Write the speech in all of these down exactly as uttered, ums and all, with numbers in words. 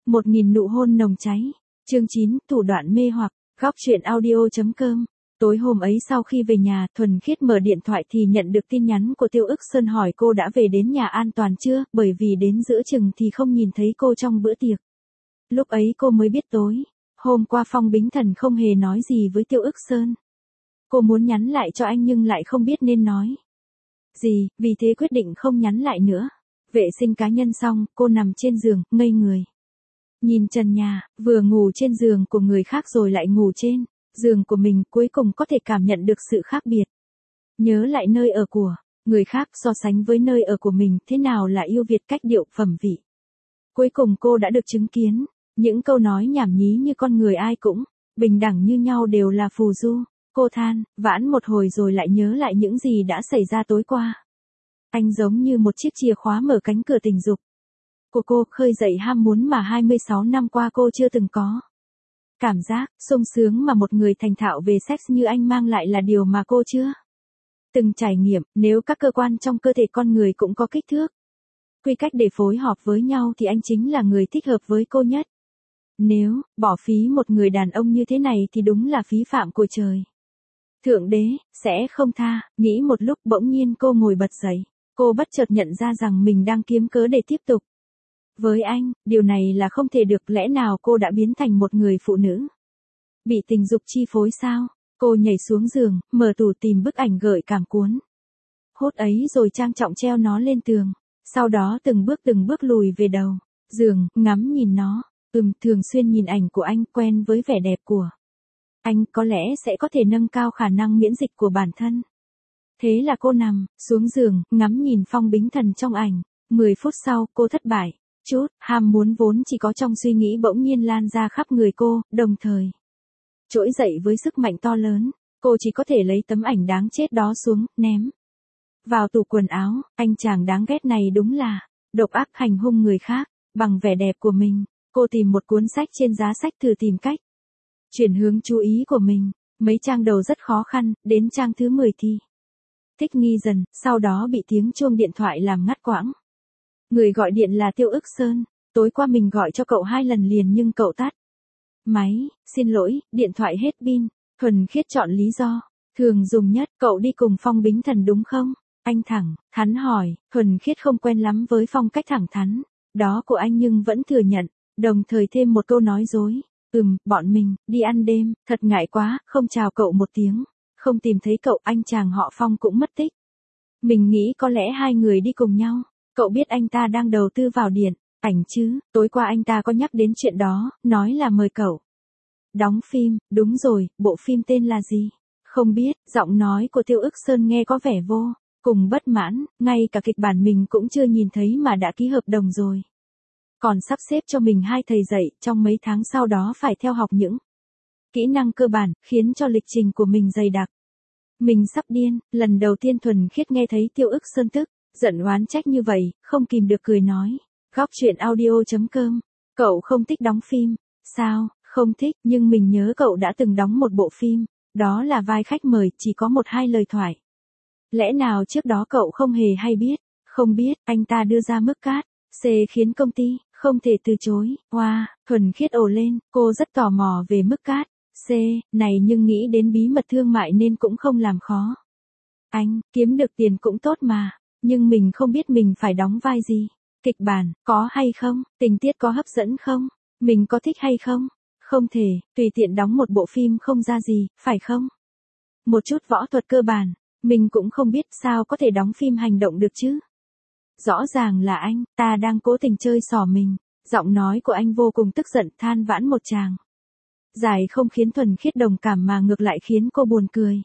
Một nghìn nụ hôn nồng cháy. Chương chín, thủ đoạn mê hoặc. Góc truyện audio.com. Tối hôm ấy sau khi về nhà, Thuần Khiết mở điện thoại thì nhận được tin nhắn của Tiêu Ức Sơn hỏi cô đã về đến nhà an toàn chưa, bởi vì đến giữa chừng thì không nhìn thấy cô trong bữa tiệc. Lúc ấy cô mới biết tối hôm qua Phong Bính Thần không hề nói gì với Tiêu Ức Sơn. Cô muốn nhắn lại cho anh nhưng lại không biết nên nói gì, vì thế quyết định không nhắn lại nữa. Vệ sinh cá nhân xong, cô nằm trên giường, ngây người. Nhìn trần nhà, vừa ngủ trên giường của người khác rồi lại ngủ trên giường của mình, cuối cùng có thể cảm nhận được sự khác biệt. Nhớ lại nơi ở của người khác so sánh với nơi ở của mình, thế nào là yêu Việt cách điệu phẩm vị. Cuối cùng cô đã được chứng kiến, những câu nói nhảm nhí như con người ai cũng bình đẳng như nhau đều là phù du. Cô than, vãn một hồi rồi lại nhớ lại những gì đã xảy ra tối qua. Anh giống như một chiếc chìa khóa mở cánh cửa tình dục của cô, khơi dậy ham muốn mà hai mươi sáu năm qua cô chưa từng có. Cảm giác sung sướng mà một người thành thạo về sex như anh mang lại là điều mà cô chưa từng trải nghiệm. Nếu các cơ quan trong cơ thể con người cũng có kích thước, quy cách để phối hợp với nhau thì anh chính là người thích hợp với cô nhất. Nếu bỏ phí một người đàn ông như thế này thì đúng là phí phạm của trời. Thượng đế sẽ không tha. Nghĩ một lúc bỗng nhiên cô ngồi bật dậy. Cô bất chợt nhận ra rằng mình đang kiếm cớ để tiếp tục với anh. Điều này là không thể được, lẽ nào cô đã biến thành một người phụ nữ bị tình dục chi phối sao? Cô nhảy xuống giường, mở tủ tìm bức ảnh gợi cảm cuốn hút ấy rồi trang trọng treo nó lên tường. Sau đó từng bước từng bước lùi về đầu giường, ngắm nhìn nó. Ừm, thường xuyên nhìn ảnh của anh, quen với vẻ đẹp của anh, có lẽ sẽ có thể nâng cao khả năng miễn dịch của bản thân. Thế là cô nằm xuống giường, ngắm nhìn Phong Bính Thần trong ảnh. mười phút sau, cô thất bại. Chút ham muốn vốn chỉ có trong suy nghĩ bỗng nhiên lan ra khắp người cô, đồng thời trỗi dậy với sức mạnh to lớn. Cô chỉ có thể lấy tấm ảnh đáng chết đó xuống, ném vào tủ quần áo. Anh chàng đáng ghét này đúng là độc ác hành hung người khác bằng vẻ đẹp của mình. Cô tìm một cuốn sách trên giá sách, thử tìm cách chuyển hướng chú ý của mình. Mấy trang đầu rất khó khăn, đến trang thứ mười thì thích nghi dần, sau đó bị tiếng chuông điện thoại làm ngắt quãng. Người gọi điện là Tiêu Ức Sơn. Tối qua mình gọi cho cậu hai lần liền nhưng cậu tắt máy. Xin lỗi, điện thoại hết pin. Thuần Khiết chọn lý do thường dùng nhất. Cậu đi cùng Phong Bính Thần đúng không? Anh thẳng thắn hỏi. Thuần Khiết không quen lắm với phong cách thẳng thắn đó của anh nhưng vẫn thừa nhận, đồng thời thêm một câu nói dối. Ừm, bọn mình đi ăn đêm, thật ngại quá, không chào cậu một tiếng. Không tìm thấy cậu, anh chàng họ Phong cũng mất tích. Mình nghĩ có lẽ hai người đi cùng nhau. Cậu biết anh ta đang đầu tư vào điện ảnh chứ? Tối qua anh ta có nhắc đến chuyện đó, nói là mời cậu đóng phim. Đúng rồi, bộ phim tên là gì? Không biết. Giọng nói của Tiêu Ức Sơn nghe có vẻ vô cùng bất mãn, ngay cả kịch bản mình cũng chưa nhìn thấy mà đã ký hợp đồng rồi. Còn sắp xếp cho mình hai thầy dạy, trong mấy tháng sau đó phải theo học những kỹ năng cơ bản, khiến cho lịch trình của mình dày đặc. Mình sắp điên. Lần đầu tiên Thuần Khiết nghe thấy Tiêu Ức Sơn tức giận oán trách như vậy, không kìm được cười nói. Góc truyện audio.com. Cậu không thích đóng phim sao? Không thích, nhưng mình nhớ cậu đã từng đóng một bộ phim, đó là vai khách mời, chỉ có một hai lời thoại. Lẽ nào trước đó cậu không hề hay biết? Không biết. Anh ta đưa ra mức cát C khiến công ty không thể từ chối. Wow, Thuần Khiết ồ lên. Cô rất tò mò về mức cát C này nhưng nghĩ đến bí mật thương mại nên cũng không làm khó. Anh kiếm được tiền cũng tốt mà, nhưng mình không biết mình phải đóng vai gì. Kịch bản có hay không? Tình tiết có hấp dẫn không? Mình có thích hay không? Không thể tùy tiện đóng một bộ phim không ra gì, phải không? Một chút võ thuật cơ bản mình cũng không biết, sao có thể đóng phim hành động được chứ? Rõ ràng là anh ta đang cố tình chơi xỏ mình. Giọng nói của anh vô cùng tức giận, than vãn một tràng dài không khiến Thuần Khiết đồng cảm mà ngược lại khiến cô buồn cười.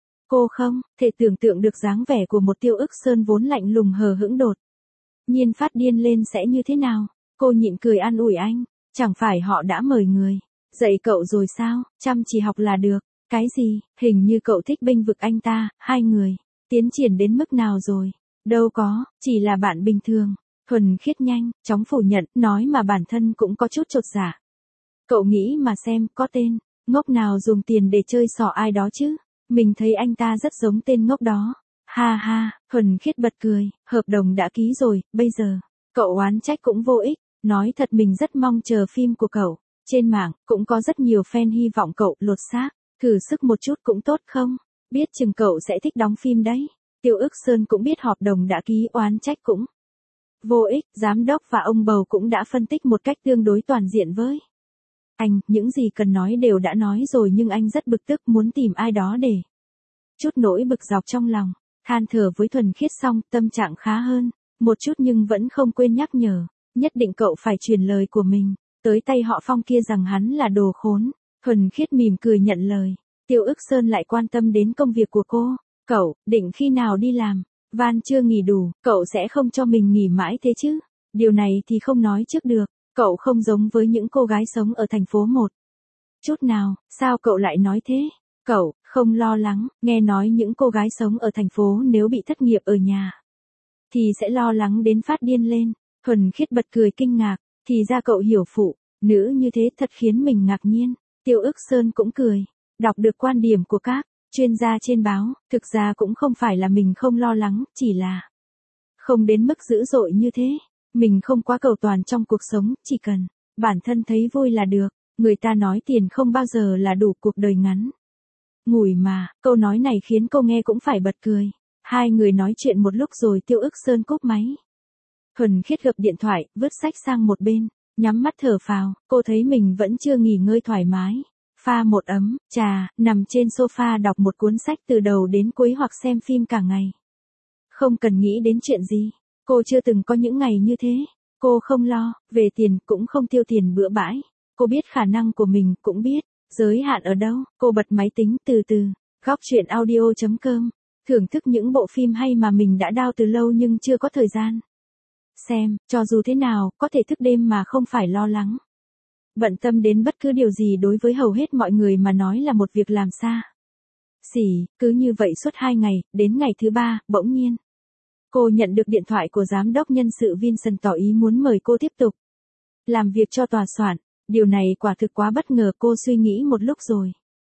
Cô không thể tưởng tượng được dáng vẻ của một Tiêu Ức Sơn vốn lạnh lùng hờ hững đột nhiên phát điên lên sẽ như thế nào. Cô nhịn cười an ủi anh. Chẳng phải họ đã mời người dạy cậu rồi sao? Chăm chỉ học là được. Cái gì? Hình như cậu thích bênh vực anh ta. Hai người tiến triển đến mức nào rồi? Đâu có, chỉ là bạn bình thường. Thuần Khiết nhanh chóng phủ nhận, nói mà bản thân cũng có chút chột dạ. Cậu nghĩ mà xem, có tên ngốc nào dùng tiền để chơi xỏ ai đó chứ? Mình thấy anh ta rất giống tên ngốc đó. Ha ha. Thuần Khiết bật cười. Hợp đồng đã ký rồi, bây giờ cậu oán trách cũng vô ích. Nói thật mình rất mong chờ phim của cậu. Trên mạng, cũng có rất nhiều fan hy vọng cậu lột xác. Thử sức một chút cũng tốt không? Biết chừng cậu sẽ thích đóng phim đấy. Tiêu Ức Sơn cũng biết hợp đồng đã ký, oán trách cũng vô ích. Giám đốc và ông bầu cũng đã phân tích một cách tương đối toàn diện với anh. Những gì cần nói đều đã nói rồi, nhưng anh rất bực tức, muốn tìm ai đó để chút nỗi bực dọc trong lòng. Than thở với Thuần Khiết xong, tâm trạng khá hơn một chút, nhưng vẫn không quên nhắc nhở. Nhất định cậu phải truyền lời của mình tới tay họ Phong kia rằng hắn là đồ khốn. Thuần Khiết mỉm cười nhận lời. Tiêu Ức Sơn lại quan tâm đến công việc của cô. Cậu, định khi nào đi làm? Van chưa nghỉ đủ, cậu sẽ không cho mình nghỉ mãi thế chứ? Điều này thì không nói trước được. Cậu không giống với những cô gái sống ở thành phố một chút nào. Sao cậu lại nói thế? Cậu, không lo lắng, nghe nói những cô gái sống ở thành phố nếu bị thất nghiệp ở nhà thì sẽ lo lắng đến phát điên lên. Thuần Khiết bật cười kinh ngạc. Thì ra cậu hiểu phụ nữ như thế, thật khiến mình ngạc nhiên. Tiêu Ức Sơn cũng cười. Đọc được quan điểm của các chuyên gia trên báo, thực ra cũng không phải là mình không lo lắng, chỉ là không đến mức dữ dội như thế. Mình không quá cầu toàn trong cuộc sống, chỉ cần bản thân thấy vui là được. Người ta nói tiền không bao giờ là đủ, cuộc đời ngắn ngủi mà. Câu nói này khiến cô nghe cũng phải bật cười. Hai người nói chuyện một lúc rồi Tiêu Ức Sơn cúp máy. Thuần Khiết gập điện thoại, vứt sách sang một bên, nhắm mắt thở phào. Cô thấy mình vẫn chưa nghỉ ngơi thoải mái. Pha một ấm trà, nằm trên sofa đọc một cuốn sách từ đầu đến cuối hoặc xem phim cả ngày. Không cần nghĩ đến chuyện gì. Cô chưa từng có những ngày như thế. Cô không lo về tiền, cũng không tiêu tiền bừa bãi. Cô biết khả năng của mình, cũng biết giới hạn ở đâu. Cô bật máy tính từ từ. Góc truyện audio chấm com. Thưởng thức những bộ phim hay mà mình đã đao từ lâu nhưng chưa có thời gian xem. Cho dù thế nào, có thể thức đêm mà không phải lo lắng bận tâm đến bất cứ điều gì, đối với hầu hết mọi người mà nói là một việc làm xa xỉ. Cứ như vậy suốt hai ngày, đến ngày thứ ba, bỗng nhiên cô nhận được điện thoại của giám đốc nhân sự Vincent tỏ ý muốn mời cô tiếp tục làm việc cho tòa soạn. Điều này quả thực quá bất ngờ. Cô suy nghĩ một lúc rồi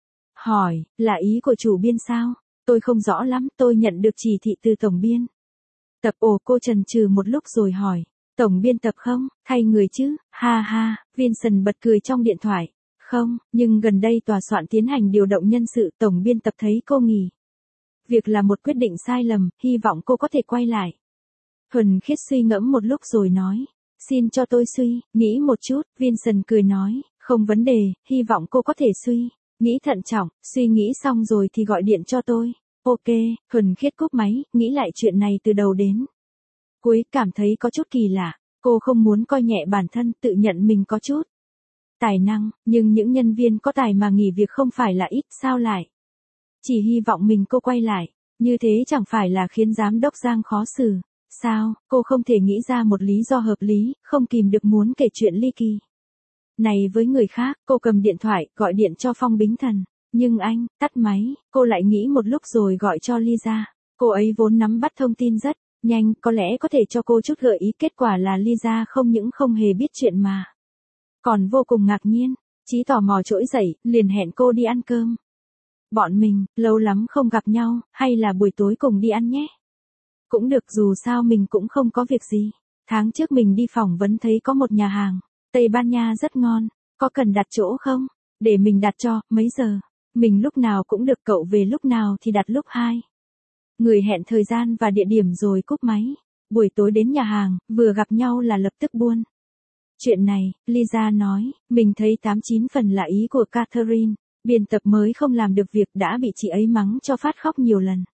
hỏi, là ý của chủ biên sao? Tôi không rõ lắm, tôi nhận được chỉ thị từ tổng biên tập. Ồ, cô chần chừ một lúc rồi hỏi, tổng biên tập không, thay người chứ? Ha ha, Vincent bật cười trong điện thoại. Không, nhưng gần đây tòa soạn tiến hành điều động nhân sự, tổng biên tập thấy cô nghỉ việc là một quyết định sai lầm, hy vọng cô có thể quay lại. Thuần Khiết suy ngẫm một lúc rồi nói, xin cho tôi suy nghĩ một chút. Vincent cười nói, không vấn đề, hy vọng cô có thể suy nghĩ thận trọng, suy nghĩ xong rồi thì gọi điện cho tôi. Ok. Thuần Khiết cúp máy, nghĩ lại chuyện này từ đầu đến cuối, cảm thấy có chút kỳ lạ. Cô không muốn coi nhẹ bản thân, tự nhận mình có chút tài năng, nhưng những nhân viên có tài mà nghỉ việc không phải là ít, sao lại chỉ hy vọng mình cô quay lại. Như thế chẳng phải là khiến giám đốc Giang khó xử sao? Cô không thể nghĩ ra một lý do hợp lý, không kìm được muốn kể chuyện ly kỳ này với người khác. Cô cầm điện thoại, gọi điện cho Phong Bính Thần. Nhưng anh, tắt máy. Cô lại nghĩ một lúc rồi gọi cho Lisa. Cô ấy vốn nắm bắt thông tin rất nhanh, có lẽ có thể cho cô chút gợi ý. Kết quả là Lisa không những không hề biết chuyện mà còn vô cùng ngạc nhiên. Chí tò mò trỗi dậy, liền hẹn cô đi ăn cơm. Bọn mình, lâu lắm không gặp nhau, hay là buổi tối cùng đi ăn nhé? Cũng được, dù sao mình cũng không có việc gì. Tháng trước mình đi phỏng vấn thấy có một nhà hàng Tây Ban Nha rất ngon. Có cần đặt chỗ không? Để mình đặt cho. Mấy giờ? Mình lúc nào cũng được, cậu về lúc nào thì đặt lúc hai. Người hẹn thời gian và địa điểm rồi cúp máy. Buổi tối đến nhà hàng, vừa gặp nhau là lập tức buôn chuyện này. Lisa nói, mình thấy tám chín phần là ý của Catherine. Biên tập mới không làm được việc, đã bị chị ấy mắng cho phát khóc nhiều lần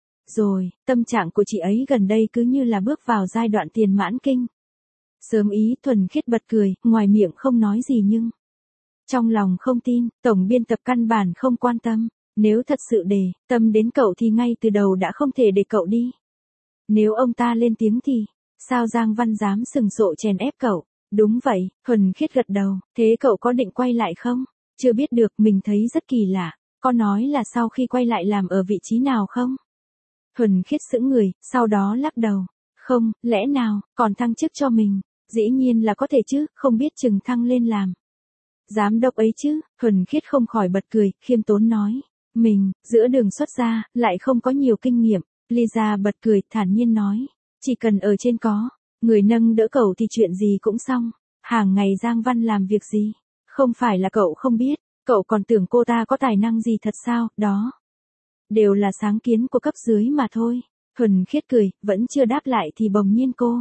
rồi. Tâm trạng của chị ấy gần đây cứ như là bước vào giai đoạn tiền mãn kinh. Sớm ý. Thuần Khiết bật cười, ngoài miệng không nói gì nhưng trong lòng không tin. Tổng biên tập căn bản không quan tâm. Nếu thật sự để tâm đến cậu thì ngay từ đầu đã không thể để cậu đi. Nếu ông ta lên tiếng thì sao Giang Văn dám sừng sộ chèn ép cậu? Đúng vậy. Thuần Khiết gật đầu. Thế cậu có định quay lại không? Chưa biết được, mình thấy rất kỳ lạ. Có nói là sau khi quay lại làm ở vị trí nào không? Thuần Khiết sững người, sau đó lắc đầu. Không, lẽ nào còn thăng chức cho mình? Dĩ nhiên là có thể chứ, không biết chừng thăng lên làm giám đốc ấy chứ. Thuần Khiết không khỏi bật cười, khiêm tốn nói, mình giữa đường xuất gia, lại không có nhiều kinh nghiệm. Lisa bật cười, thản nhiên nói, chỉ cần ở trên có người nâng đỡ cậu thì chuyện gì cũng xong. Hàng ngày Giang Văn làm việc gì? Không phải là cậu không biết, cậu còn tưởng cô ta có tài năng gì thật sao, đó. Đều là sáng kiến của cấp dưới mà thôi. Thuần Khiết cười, vẫn chưa đáp lại thì bỗng nhiên cô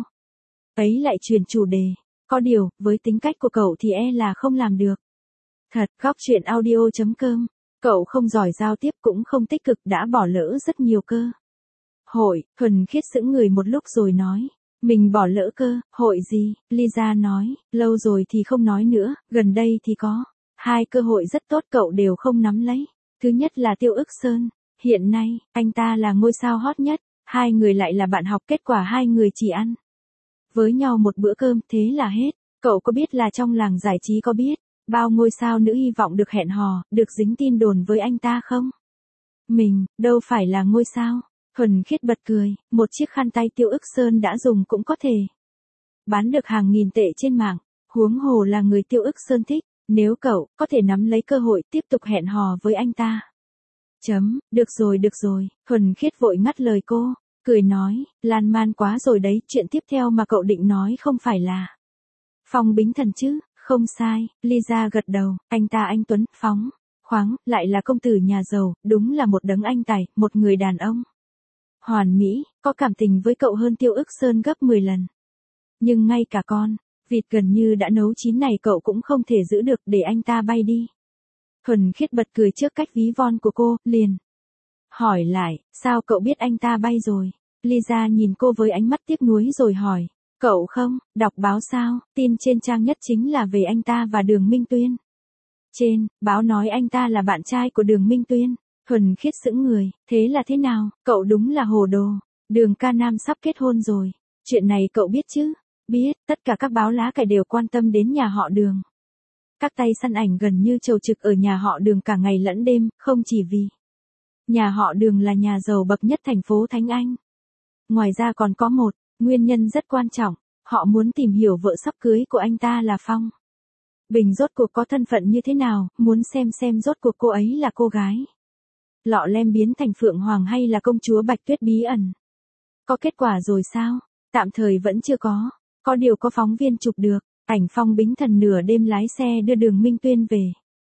ấy lại chuyển chủ đề. Có điều, với tính cách của cậu thì e là không làm được. Thật, góc chuyện audio chấm com. Cậu không giỏi giao tiếp cũng không tích cực đã bỏ lỡ rất nhiều cơ hội. Thuần Khiết sững người một lúc rồi nói. Mình bỏ lỡ cơ, hội gì? Lisa nói, lâu rồi thì không nói nữa, gần đây thì có. Hai cơ hội rất tốt cậu đều không nắm lấy. Thứ nhất là Tiêu Ức Sơn. Hiện nay, anh ta là ngôi sao hot nhất. Hai người lại là bạn học, kết quả hai người chỉ ăn với nhau một bữa cơm, thế là hết. Cậu có biết là trong làng giải trí có biết bao ngôi sao nữ hy vọng được hẹn hò, được dính tin đồn với anh ta không? Mình, đâu phải là ngôi sao. Thuần Khiết bật cười, một chiếc khăn tay Tiêu Ức Sơn đã dùng cũng có thể bán được hàng nghìn tệ trên mạng, huống hồ là người Tiêu Ức Sơn thích, nếu cậu có thể nắm lấy cơ hội tiếp tục hẹn hò với anh ta. Chấm, được rồi được rồi, Thuần Khiết vội ngắt lời cô, cười nói, lan man quá rồi đấy, chuyện tiếp theo mà cậu định nói không phải là Phong Bính Thần chứ? Không sai, Lisa gật đầu, anh ta anh tuấn, phóng khoáng, lại là công tử nhà giàu, đúng là một đấng anh tài, một người đàn ông hoàn mỹ, có cảm tình với cậu hơn Tiêu Ức Sơn gấp mười lần. Nhưng ngay cả con vịt gần như đã nấu chín này cậu cũng không thể giữ được, để anh ta bay đi. Thuần Khiết bật cười trước cách ví von của cô, liền hỏi lại, sao cậu biết anh ta bay rồi? Lisa nhìn cô với ánh mắt tiếc nuối rồi hỏi, cậu không đọc báo sao? Tin trên trang nhất chính là về anh ta và Đường Minh Tuyên. Trên báo nói anh ta là bạn trai của Đường Minh Tuyên. Thuần Khiết sững người, thế là thế nào? Cậu đúng là hồ đồ. Đường ca nam sắp kết hôn rồi. Chuyện này cậu biết chứ? Biết, tất cả các báo lá cải đều quan tâm đến nhà họ Đường. Các tay săn ảnh gần như chầu trực ở nhà họ Đường cả ngày lẫn đêm, không chỉ vì nhà họ Đường là nhà giàu bậc nhất thành phố Thánh Anh. Ngoài ra còn có một nguyên nhân rất quan trọng, họ muốn tìm hiểu vợ sắp cưới của anh ta là Phong Bình rốt cuộc có thân phận như thế nào, muốn xem xem rốt cuộc cô ấy là cô gái lọ lem biến thành Phượng Hoàng hay là công chúa Bạch Tuyết bí ẩn. Có kết quả rồi sao? Tạm thời vẫn chưa có. Có điều có phóng viên chụp được ảnh Phong Bính Thần nửa đêm lái xe đưa Đường Minh Tuyên về.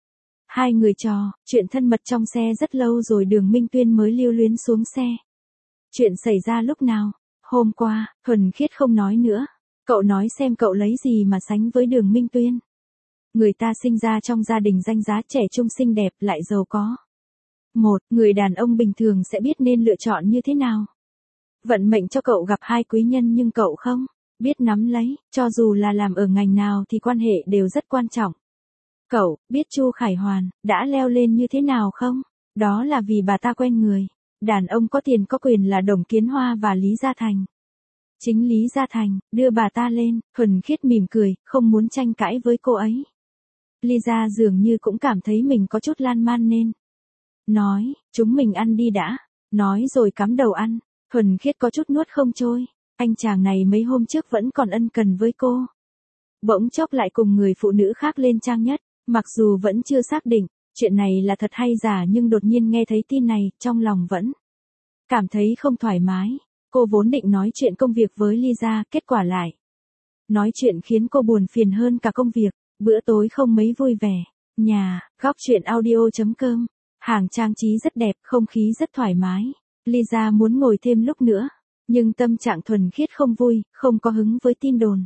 Hai người trò chuyện thân mật trong xe rất lâu rồi Đường Minh Tuyên mới lưu luyến xuống xe. Chuyện xảy ra lúc nào? Hôm qua. Thuần Khiết không nói nữa. Cậu nói xem cậu lấy gì mà sánh với Đường Minh Tuyên. Người ta sinh ra trong gia đình danh giá, trẻ trung xinh đẹp lại giàu có. Một, người đàn ông bình thường sẽ biết nên lựa chọn như thế nào. Vận mệnh cho cậu gặp hai quý nhân nhưng cậu không biết nắm lấy, cho dù là làm ở ngành nào thì quan hệ đều rất quan trọng. Cậu biết Chu Khải Hoàn đã leo lên như thế nào không? Đó là vì bà ta quen người đàn ông có tiền có quyền là Đồng Kiến Hoa và Lý Gia Thành. Chính Lý Gia Thành đưa bà ta lên. Thuần Khiết mỉm cười, không muốn tranh cãi với cô ấy. Lisa dường như cũng cảm thấy mình có chút lan man nên nói, chúng mình ăn đi đã. Nói rồi cắm đầu ăn. Thuần Khiết có chút nuốt không trôi. Anh chàng này mấy hôm trước vẫn còn ân cần với cô. Bỗng chốc lại cùng người phụ nữ khác lên trang nhất. Mặc dù vẫn chưa xác định chuyện này là thật hay giả nhưng đột nhiên nghe thấy tin này, trong lòng vẫn cảm thấy không thoải mái. Cô vốn định nói chuyện công việc với Lisa, kết quả lại nói chuyện khiến cô buồn phiền hơn cả công việc. Bữa tối không mấy vui vẻ. Nhà, góc chuyện audio chấm com. Hàng trang trí rất đẹp, không khí rất thoải mái. Lisa muốn ngồi thêm lúc nữa. Nhưng tâm trạng Thuần Khiết không vui, không có hứng với tin đồn.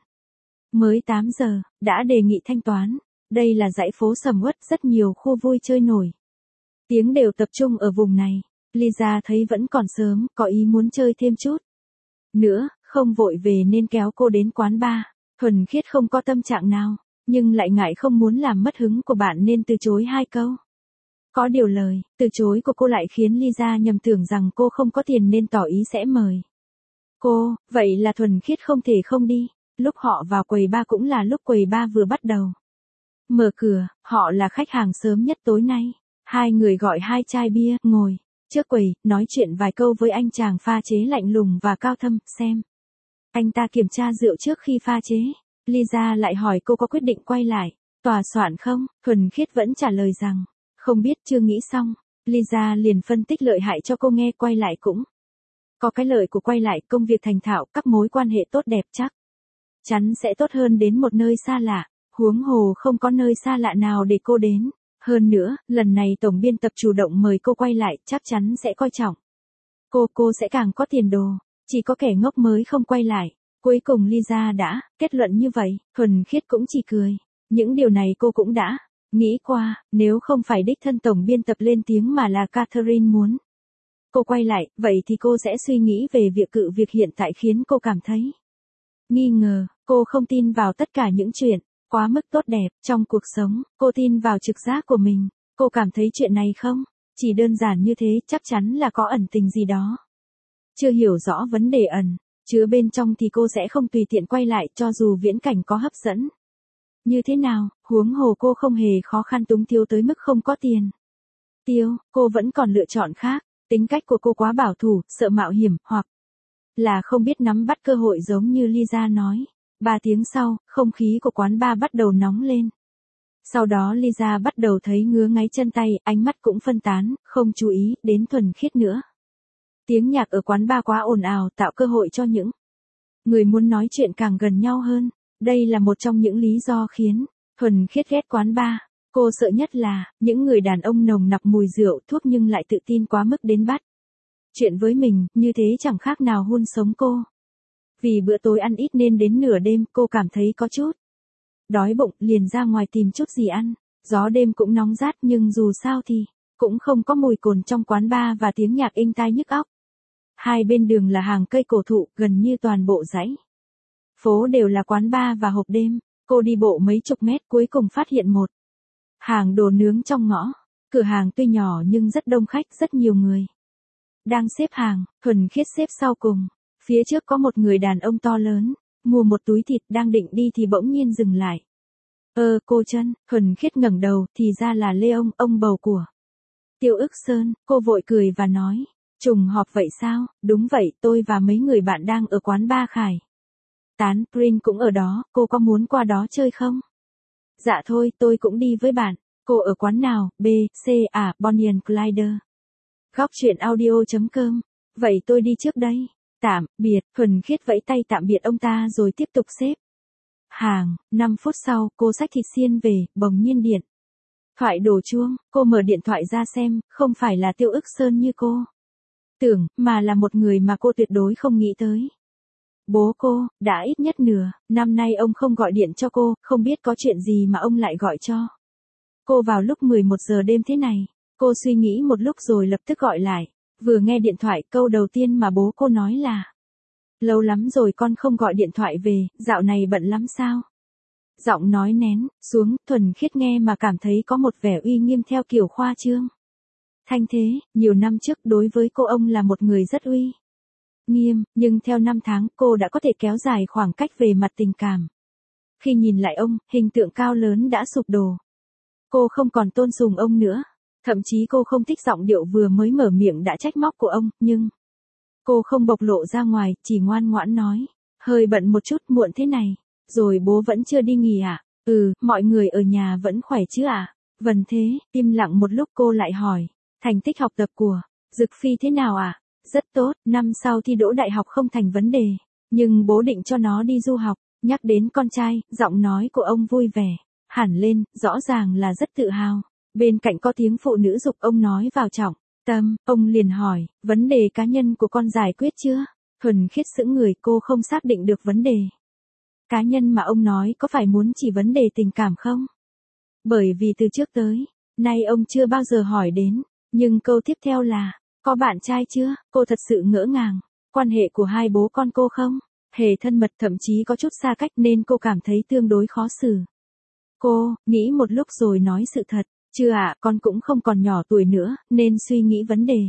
Mới tám giờ, đã đề nghị thanh toán. Đây là dãy phố sầm uất, rất nhiều khu vui chơi nổi tiếng đều tập trung ở vùng này. Lisa thấy vẫn còn sớm, có ý muốn chơi thêm chút nữa, không vội về nên kéo cô đến quán bar. Thuần Khiết không có tâm trạng nào, nhưng lại ngại không muốn làm mất hứng của bạn nên từ chối hai câu. Có điều lời từ chối của cô lại khiến Lisa nhầm tưởng rằng cô không có tiền nên tỏ ý sẽ mời cô, vậy là Thuần Khiết không thể không đi. Lúc họ vào quầy bar cũng là lúc quầy bar vừa bắt đầu mở cửa, họ là khách hàng sớm nhất tối nay. Hai người gọi hai chai bia, ngồi trước quầy, nói chuyện vài câu với anh chàng pha chế lạnh lùng và cao thâm, xem anh ta kiểm tra rượu trước khi pha chế. Lisa lại hỏi cô có quyết định quay lại tòa soạn không? Thuần Khiết vẫn trả lời rằng không biết, chưa nghĩ xong. Lisa liền phân tích lợi hại cho cô nghe. Quay lại cũng có cái lợi của quay lại, công việc thành thạo, các mối quan hệ tốt đẹp chắc chắn sẽ tốt hơn đến một nơi xa lạ, huống hồ không có nơi xa lạ nào để cô đến. Hơn nữa, lần này tổng biên tập chủ động mời cô quay lại, chắc chắn sẽ coi trọng cô, cô sẽ càng có tiền đồ, chỉ có kẻ ngốc mới không quay lại. Cuối cùng Lisa đã kết luận như vậy, thuần khiết cũng chỉ cười. Những điều này cô cũng đã nghĩ qua, nếu không phải đích thân tổng biên tập lên tiếng mà là Catherine muốn cô quay lại, vậy thì cô sẽ suy nghĩ về việc cự việc hiện tại khiến cô cảm thấy nghi ngờ. Cô không tin vào tất cả những chuyện quá mức tốt đẹp trong cuộc sống, cô tin vào trực giác của mình. Cô cảm thấy chuyện này không chỉ đơn giản như thế, chắc chắn là có ẩn tình gì đó. Chưa hiểu rõ vấn đề ẩn chứa bên trong thì cô sẽ không tùy tiện quay lại, cho dù viễn cảnh có hấp dẫn như thế nào, huống hồ cô không hề khó khăn túng thiếu tới mức không có tiền tiêu, cô vẫn còn lựa chọn khác. Tính cách của cô quá bảo thủ, sợ mạo hiểm, hoặc là không biết nắm bắt cơ hội giống như Lisa nói. Ba tiếng sau, không khí của quán bar bắt đầu nóng lên. Sau đó Lisa bắt đầu thấy ngứa ngáy chân tay, ánh mắt cũng phân tán, không chú ý đến thuần khiết nữa. Tiếng nhạc ở quán bar quá ồn ào, tạo cơ hội cho những người muốn nói chuyện càng gần nhau hơn. Đây là một trong những lý do khiến thuần khiết ghét quán bar. Cô sợ nhất là những người đàn ông nồng nặc mùi rượu thuốc nhưng lại tự tin quá mức đến bắt chuyện với mình, như thế chẳng khác nào hun sống cô. Vì bữa tối ăn ít nên đến nửa đêm cô cảm thấy có chút đói bụng, liền ra ngoài tìm chút gì ăn. Gió đêm cũng nóng rát nhưng dù sao thì cũng không có mùi cồn trong quán bar và tiếng nhạc inh tai nhức óc. Hai bên đường là hàng cây cổ thụ, gần như toàn bộ dãy phố đều là quán bar và hộp đêm. Cô đi bộ mấy chục mét cuối cùng phát hiện một hàng đồ nướng trong ngõ. Cửa hàng tuy nhỏ nhưng rất đông khách, rất nhiều người đang xếp hàng. Thuần khiết xếp sau cùng. Phía trước có một người đàn ông to lớn, mua một túi thịt, đang định đi thì bỗng nhiên dừng lại. Ơ cô chân, thuần khiết ngẩng đầu, thì ra là Lê ông, ông bầu của Tiêu Ức Sơn. Cô vội cười và nói, trùng hợp vậy sao? Đúng vậy, tôi và mấy người bạn đang ở quán bar Khải Tán, Prin cũng ở đó, cô có muốn qua đó chơi không? Dạ thôi, tôi cũng đi với bạn. Cô ở quán nào? B, C, à, Bonnie and Clyde. Góc truyện audio chấm com. Vậy tôi đi trước đây. Tạm biệt. Thuần khiết vẫy tay tạm biệt ông ta rồi tiếp tục xếp hàng. năm phút sau, cô xách thịt xiên về, bỗng nhiên điện thoại đổ chuông. Cô mở điện thoại ra xem, không phải là Tiêu Ức Sơn như cô tưởng, mà là một người mà cô tuyệt đối không nghĩ tới. Bố cô. Đã ít nhất nửa năm nay ông không gọi điện cho cô, không biết có chuyện gì mà ông lại gọi cho cô vào lúc mười một giờ đêm thế này. Cô suy nghĩ một lúc rồi lập tức gọi lại. Vừa nghe điện thoại, câu đầu tiên mà bố cô nói là, lâu lắm rồi con không gọi điện thoại về, dạo này bận lắm sao? Giọng nói nén xuống, thuần khiết nghe mà cảm thấy có một vẻ uy nghiêm theo kiểu khoa trương. Thanh thế, nhiều năm trước đối với cô ông là một người rất uy nghiêm, nhưng theo năm tháng cô đã có thể kéo dài khoảng cách về mặt tình cảm. Khi nhìn lại ông, hình tượng cao lớn đã sụp đổ. Cô không còn tôn sùng ông nữa. Thậm chí cô không thích giọng điệu vừa mới mở miệng đã trách móc của ông, nhưng cô không bộc lộ ra ngoài, chỉ ngoan ngoãn nói, hơi bận một chút, muộn thế này, rồi bố vẫn chưa đi nghỉ à? Ừ, mọi người ở nhà vẫn khỏe chứ à? Vâng thế, im lặng một lúc cô lại hỏi, thành tích học tập của Dực Phi thế nào à? Rất tốt, năm sau thi đỗ đại học không thành vấn đề, nhưng bố định cho nó đi du học. Nhắc đến con trai, giọng nói của ông vui vẻ hẳn lên, rõ ràng là rất tự hào. Bên cạnh có tiếng phụ nữ giục ông nói vào trọng tâm, ông liền hỏi, vấn đề cá nhân của con giải quyết chưa? Thuần khiết sững người, cô không xác định được vấn đề cá nhân mà ông nói có phải muốn chỉ vấn đề tình cảm không? Bởi vì từ trước tới nay ông chưa bao giờ hỏi đến, nhưng câu tiếp theo là, có bạn trai chưa? Cô thật sự ngỡ ngàng. Quan hệ của hai bố con cô không hề thân mật, thậm chí có chút xa cách nên cô cảm thấy tương đối khó xử. Cô nghĩ một lúc rồi nói sự thật. Chưa ạ, à, con cũng không còn nhỏ tuổi nữa, nên suy nghĩ vấn đề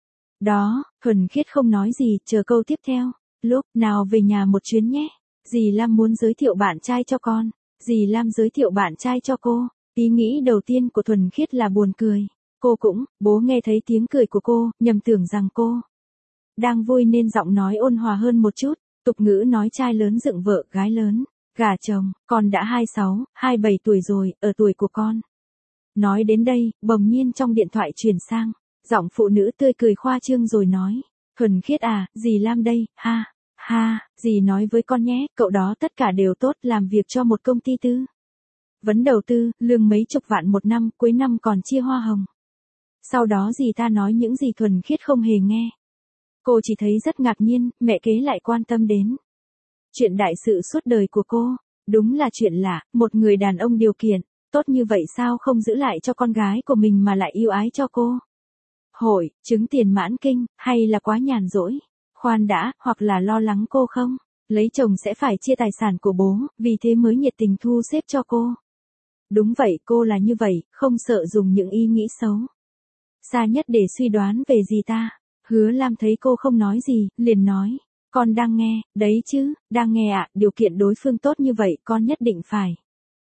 đó. Thuần khiết không nói gì, chờ câu tiếp theo. Lúc nào về nhà một chuyến nhé. Dì Lam muốn giới thiệu bạn trai cho con. Dì Lam giới thiệu bạn trai cho cô. Ý nghĩ đầu tiên của thuần khiết là buồn cười. Cô cũng, bố nghe thấy tiếng cười của cô, nhầm tưởng rằng cô đang vui nên giọng nói ôn hòa hơn một chút. Tục ngữ nói trai lớn dựng vợ, gái lớn gả chồng. Con đã hai mươi sáu, hai mươi bảy tuổi rồi, ở tuổi của con. Nói đến đây, bỗng nhiên trong điện thoại truyền sang, giọng phụ nữ tươi cười khoa trương rồi nói, thuần khiết à, dì Lam đây, ha, ha. Ha, dì nói với con nhé, cậu đó tất cả đều tốt, làm việc cho một công ty tư vấn đầu tư, lương mấy chục vạn một năm, cuối năm còn chia hoa hồng. Sau đó dì ta nói những gì thuần khiết không hề nghe. Cô chỉ thấy rất ngạc nhiên, mẹ kế lại quan tâm đến chuyện đại sự suốt đời của cô. Đúng là chuyện lạ, một người đàn ông điều kiện tốt như vậy sao không giữ lại cho con gái của mình mà lại yêu ái cho cô. Hội, chứng tiền mãn kinh, hay là quá nhàn rỗi? Khoan đã, hoặc là lo lắng cô không? Lấy chồng sẽ phải chia tài sản của bố, vì thế mới nhiệt tình thu xếp cho cô. Đúng vậy, cô là như vậy, không sợ dùng những ý nghĩ xấu xa nhất để suy đoán về gì ta. Hứa Lam thấy cô không nói gì, liền nói. Con đang nghe, đấy chứ, đang nghe ạ, điều kiện đối phương tốt như vậy, con nhất định phải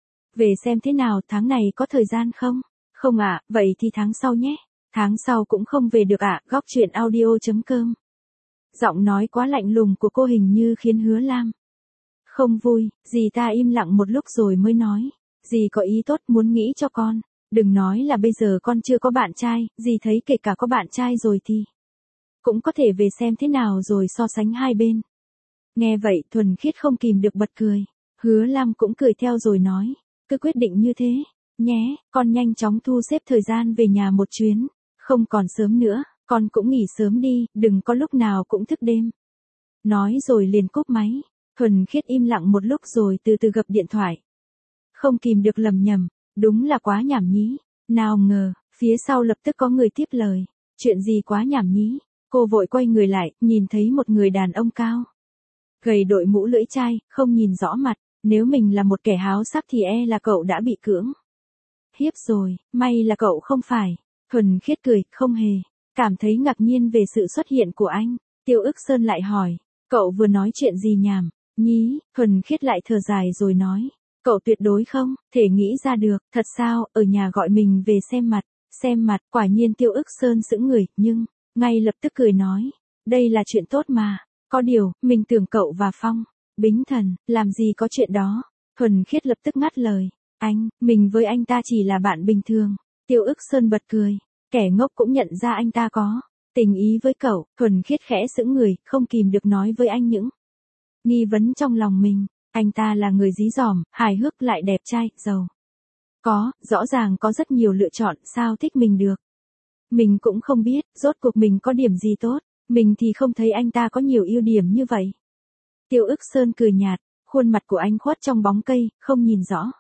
về xem thế nào, tháng này có thời gian không? Không ạ, vậy thì tháng sau nhé. Tháng sau cũng không về được ạ, góc truyện audio.com. Giọng nói quá lạnh lùng của cô hình như khiến Hứa Lam không vui, dì ta im lặng một lúc rồi mới nói. Dì có ý tốt muốn nghĩ cho con. Đừng nói là bây giờ con chưa có bạn trai, dì thấy kể cả có bạn trai rồi thì cũng có thể về xem thế nào rồi so sánh hai bên. Nghe vậy thuần khiết không kìm được bật cười. Hứa Lam cũng cười theo rồi nói. Cứ quyết định như thế, nhé, con nhanh chóng thu xếp thời gian về nhà một chuyến. Không còn sớm nữa, con cũng nghỉ sớm đi, đừng có lúc nào cũng thức đêm. Nói rồi liền cúp máy. Thuần khiết im lặng một lúc rồi từ từ gập điện thoại. Không kìm được lầm nhầm, đúng là quá nhảm nhí. Nào ngờ, phía sau lập tức có người tiếp lời. Chuyện gì quá nhảm nhí? Cô vội quay người lại, nhìn thấy một người đàn ông cao gầy đội mũ lưỡi chai, không nhìn rõ mặt. Nếu mình là một kẻ háo sắc thì e là cậu đã bị cưỡng hiếp rồi, may là cậu không phải. Thuần khiết cười, không hề cảm thấy ngạc nhiên về sự xuất hiện của anh. Tiêu Ức Sơn lại hỏi, cậu vừa nói chuyện gì nhảm nhí? Thuần khiết lại thở dài rồi nói, cậu tuyệt đối không thể nghĩ ra được. Thật sao? Ở nhà gọi mình về xem mặt. Xem mặt? Quả nhiên Tiêu Ức Sơn sững người, nhưng ngay lập tức cười nói, đây là chuyện tốt mà. Có điều, mình tưởng cậu và Phong Bính Thần, làm gì có chuyện đó. Thuần khiết lập tức ngắt lời, anh, mình với anh ta chỉ là bạn bình thường. Tiêu Ức Sơn bật cười, kẻ ngốc cũng nhận ra anh ta có tình ý với cậu. Thuần khiết khẽ sững người, không kìm được nói với anh những nghi vấn trong lòng mình. Anh ta là người dí dỏm, hài hước lại đẹp trai, giàu có, rõ ràng có rất nhiều lựa chọn, sao thích mình được. Mình cũng không biết, rốt cuộc mình có điểm gì tốt. Mình thì không thấy anh ta có nhiều ưu điểm như vậy. Tiêu Ức Sơn cười nhạt, khuôn mặt của anh khuất trong bóng cây, không nhìn rõ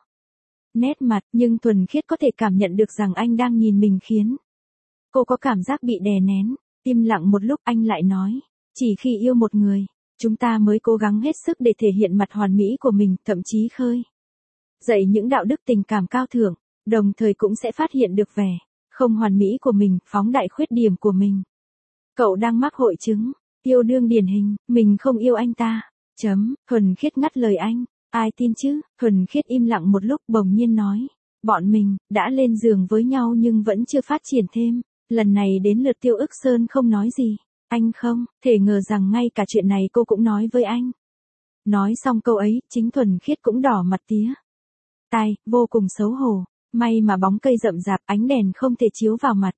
nét mặt, nhưng thuần khiết có thể cảm nhận được rằng anh đang nhìn mình khiến cô có cảm giác bị đè nén. Im lặng một lúc anh lại nói, chỉ khi yêu một người, chúng ta mới cố gắng hết sức để thể hiện mặt hoàn mỹ của mình, thậm chí khơi dậy những đạo đức tình cảm cao thượng, đồng thời cũng sẽ phát hiện được vẻ không hoàn mỹ của mình, phóng đại khuyết điểm của mình. Cậu đang mắc hội chứng yêu đương điển hình, mình không yêu anh ta. Chấm, Thuần khiết ngắt lời anh. Ai tin chứ? Thuần khiết im lặng một lúc bỗng nhiên nói. Bọn mình, đã lên giường với nhau nhưng vẫn chưa phát triển thêm. Lần này đến lượt Tiêu Ức Sơn không nói gì. Anh không thể ngờ rằng ngay cả chuyện này cô cũng nói với anh. Nói xong câu ấy, chính Thuần khiết cũng đỏ mặt tía tai, vô cùng xấu hổ. May mà bóng cây rậm rạp, ánh đèn không thể chiếu vào mặt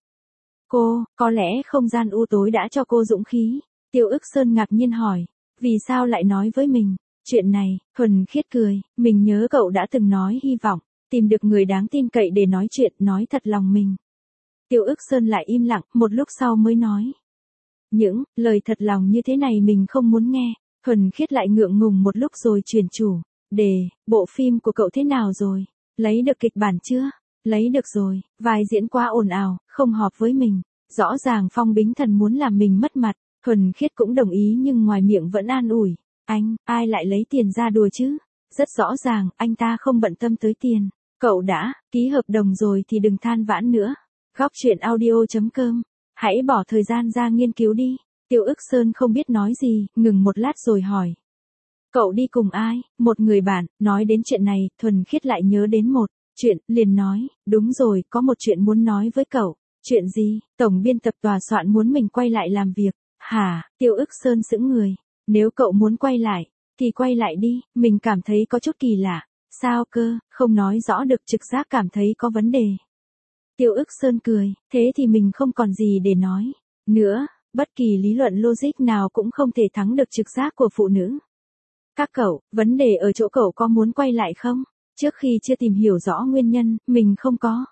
cô, có lẽ không gian u tối đã cho cô dũng khí. Tiêu Ức Sơn ngạc nhiên hỏi, vì sao lại nói với mình chuyện này? Thuần khiết cười, mình nhớ cậu đã từng nói hy vọng tìm được người đáng tin cậy để nói chuyện, nói thật lòng mình. Tiêu Ức Sơn lại im lặng, một lúc sau mới nói, những lời thật lòng như thế này mình không muốn nghe. Thuần khiết lại ngượng ngùng một lúc rồi chuyển chủ đề, bộ phim của cậu thế nào rồi? Lấy được kịch bản chưa? Lấy được rồi, vai diễn quá ồn ào, không hợp với mình. Rõ ràng Phong Bính Thần muốn làm mình mất mặt. Thuần khiết cũng đồng ý nhưng ngoài miệng vẫn an ủi. Anh, ai lại lấy tiền ra đùa chứ? Rất rõ ràng, anh ta không bận tâm tới tiền. Cậu đã ký hợp đồng rồi thì đừng than vãn nữa. Góc truyện audio.com. Hãy bỏ thời gian ra nghiên cứu đi. Tiêu Ức Sơn không biết nói gì, ngừng một lát rồi hỏi. Cậu đi cùng ai? Một người bạn. Nói đến chuyện này, Thuần khiết lại nhớ đến một chuyện, liền nói, đúng rồi, có một chuyện muốn nói với cậu. Chuyện gì? Tổng biên tập tòa soạn muốn mình quay lại làm việc. Hả? Tiêu Ức Sơn sững người. Nếu cậu muốn quay lại, thì quay lại đi, mình cảm thấy có chút kỳ lạ. Sao cơ? Không nói rõ được, trực giác cảm thấy có vấn đề. Tiêu Ức Sơn cười, thế thì mình không còn gì để nói nữa. Bất kỳ lý luận logic nào cũng không thể thắng được trực giác của phụ nữ. Các cậu, vấn đề ở chỗ cậu có muốn quay lại không? Trước khi chưa tìm hiểu rõ nguyên nhân, mình không có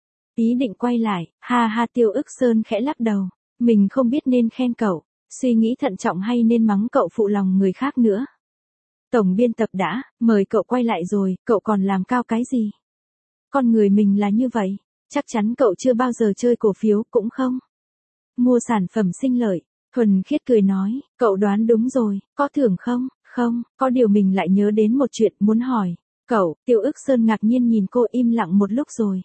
ý định quay lại. Ha ha, Tiêu Ức Sơn khẽ lắc đầu. Mình không biết nên khen cậu, suy nghĩ thận trọng hay nên mắng cậu phụ lòng người khác nữa. Tổng biên tập đã mời cậu quay lại rồi, cậu còn làm cao cái gì? Con người mình là như vậy, chắc chắn cậu chưa bao giờ chơi cổ phiếu, cũng không mua sản phẩm sinh lợi. Thuần Khiết cười nói, cậu đoán đúng rồi, có thưởng không? Không, có điều mình lại nhớ đến một chuyện muốn hỏi. Cậu, Tiêu Ức Sơn ngạc nhiên nhìn cô, im lặng một lúc rồi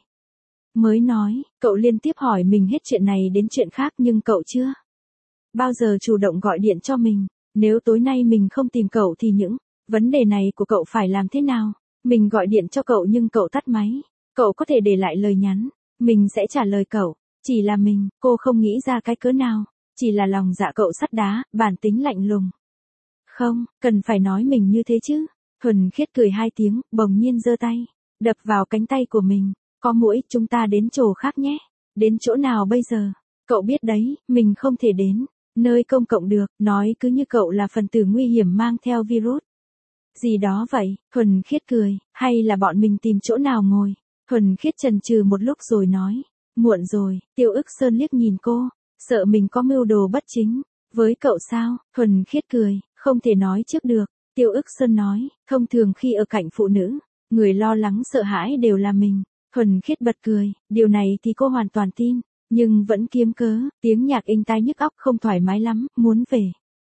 mới nói, cậu liên tiếp hỏi mình hết chuyện này đến chuyện khác nhưng cậu chưa bao giờ chủ động gọi điện cho mình. Nếu tối nay mình không tìm cậu thì những vấn đề này của cậu phải làm thế nào? Mình gọi điện cho cậu nhưng cậu tắt máy. Cậu có thể để lại lời nhắn, mình sẽ trả lời cậu. Chỉ là mình, cô không nghĩ ra cái cớ nào. Chỉ là lòng dạ cậu sắt đá, bản tính lạnh lùng. Không, cần phải nói mình như thế chứ. Thuần Khiết cười hai tiếng, bỗng nhiên giơ tay đập vào cánh tay của mình. Có muỗi, chúng ta đến chỗ khác nhé. Đến chỗ nào bây giờ? Cậu biết đấy, mình không thể đến nơi công cộng được, nói cứ như cậu là phần tử nguy hiểm mang theo virus gì đó vậy. Thuần Khiết cười, hay là bọn mình tìm chỗ nào ngồi? Thuần Khiết chần chừ một lúc rồi nói, muộn rồi. Tiêu Ức Sơn liếc nhìn cô, sợ mình có mưu đồ bất chính với cậu sao? Thuần Khiết cười, không thể nói trước được. Tiêu Ức Sơn nói, thông thường khi ở cạnh phụ nữ, người lo lắng sợ hãi đều là mình. Thuần Khiết bật cười, điều này thì cô hoàn toàn tin, nhưng vẫn kiếm cớ, tiếng nhạc inh tai nhức óc, không thoải mái lắm, muốn về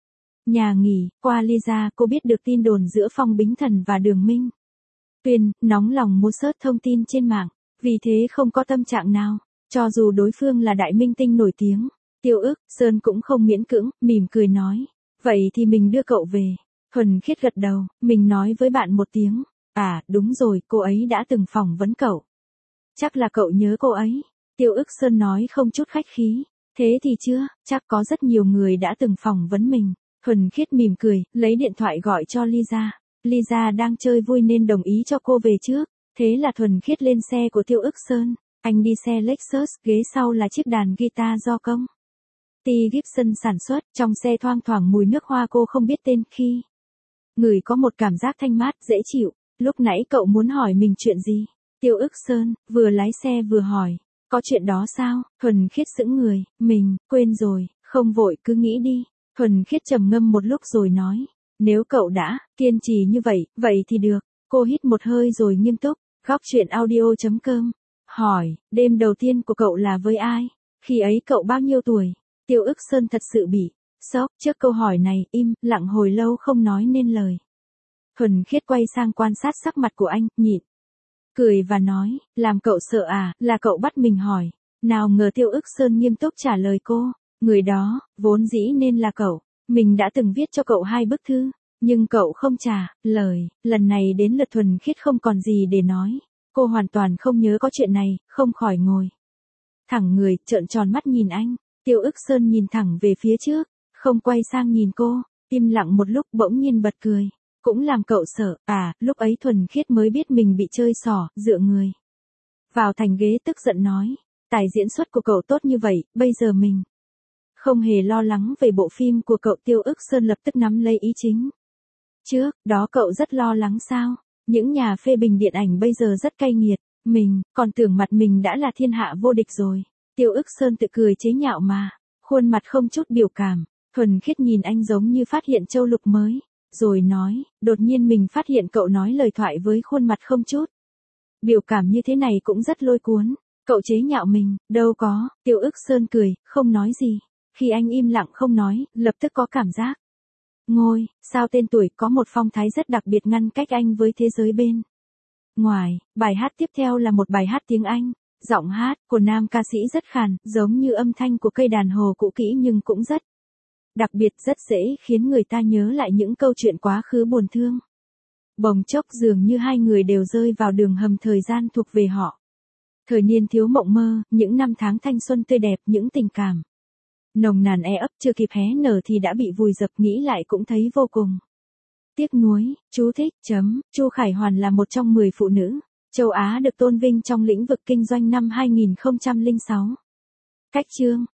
nhà nghỉ. Qua Lisa, cô biết được tin đồn giữa Phong Bính Thần và Đường Minh Tuyên, nóng lòng mua search thông tin trên mạng, vì thế không có tâm trạng nào, cho dù đối phương là đại minh tinh nổi tiếng. Tiêu Ức Sơn cũng không miễn cưỡng, mỉm cười nói, vậy thì mình đưa cậu về. Thuần Khiết gật đầu, mình nói với bạn một tiếng. À, đúng rồi, cô ấy đã từng phỏng vấn cậu. Chắc là cậu nhớ cô ấy. Tiêu Ức Sơn nói không chút khách khí. Thế thì chưa, chắc có rất nhiều người đã từng phỏng vấn mình. Thuần Khiết mỉm cười, lấy điện thoại gọi cho Lisa. Lisa đang chơi vui nên đồng ý cho cô về trước. Thế là Thuần Khiết lên xe của Tiêu Ức Sơn. Anh đi xe Lexus, ghế sau là chiếc đàn guitar do công ty Gibson sản xuất. Trong xe thoang thoảng mùi nước hoa cô không biết tên, khi ngửi có một cảm giác thanh mát, dễ chịu. Lúc nãy cậu muốn hỏi mình chuyện gì? Tiêu Ức Sơn vừa lái xe vừa hỏi. Có chuyện đó sao? Thuần Khiết sững người, mình quên rồi. Không vội, cứ nghĩ đi. Thuần Khiết trầm ngâm một lúc rồi nói, nếu cậu đã kiên trì như vậy, vậy thì được. Cô hít một hơi rồi nghiêm túc. Góc truyện audio chấm com hỏi, đêm đầu tiên của cậu là với ai? Khi ấy cậu bao nhiêu tuổi? Tiêu Ức Sơn thật sự bị sốc trước câu hỏi này, im lặng hồi lâu không nói nên lời. Thuần Khiết quay sang quan sát sắc mặt của anh, nhịn cười và nói, làm cậu sợ à? Là cậu bắt mình hỏi. Nào ngờ Tiêu Ức Sơn nghiêm túc trả lời cô, người đó vốn dĩ nên là cậu. Mình đã từng viết cho cậu hai bức thư, nhưng cậu không trả lời. Lần này đến lượt Thuần Khiết không còn gì để nói. Cô hoàn toàn không nhớ có chuyện này, không khỏi ngồi thẳng người, trợn tròn mắt nhìn anh. Tiêu Ức Sơn nhìn thẳng về phía trước, không quay sang nhìn cô, im lặng một lúc bỗng nhiên bật cười. Cũng làm cậu sợ à? Lúc ấy Thuần Khiết mới biết mình bị chơi xỏ, dựa người vào thành ghế tức giận nói, tài diễn xuất của cậu tốt như vậy, bây giờ mình không hề lo lắng về bộ phim của cậu. Tiêu Ức Sơn lập tức nắm lấy ý chính. Trước đó cậu rất lo lắng sao? Những nhà phê bình điện ảnh bây giờ rất cay nghiệt, mình còn tưởng mặt mình đã là thiên hạ vô địch rồi. Tiêu Ức Sơn tự cười chế nhạo mà, khuôn mặt không chút biểu cảm. Thuần Khiết nhìn anh giống như phát hiện châu lục mới, rồi nói, đột nhiên mình phát hiện cậu nói lời thoại với khuôn mặt không chút biểu cảm như thế này cũng rất lôi cuốn. Cậu chế nhạo mình, đâu có. Tiêu Ức Sơn cười, không nói gì. Khi anh im lặng không nói, lập tức có cảm giác ngôi sao tên tuổi, có một phong thái rất đặc biệt ngăn cách anh với thế giới bên ngoài. Bài hát tiếp theo là một bài hát tiếng Anh. Giọng hát của nam ca sĩ rất khàn, giống như âm thanh của cây đàn hồ cũ kỹ nhưng cũng rất đặc biệt, rất dễ khiến người ta nhớ lại những câu chuyện quá khứ buồn thương. Bỗng chốc dường như hai người đều rơi vào đường hầm thời gian thuộc về họ. Thời niên thiếu mộng mơ, những năm tháng thanh xuân tươi đẹp, những tình cảm nồng nàn e ấp chưa kịp hé nở thì đã bị vùi dập, nghĩ lại cũng thấy vô cùng tiếc nuối. Chú thích chấm Chu Khải Hoàn là một trong mười phụ nữ châu Á được tôn vinh trong lĩnh vực kinh doanh năm hai nghìn không trăm lẻ sáu. Cách chương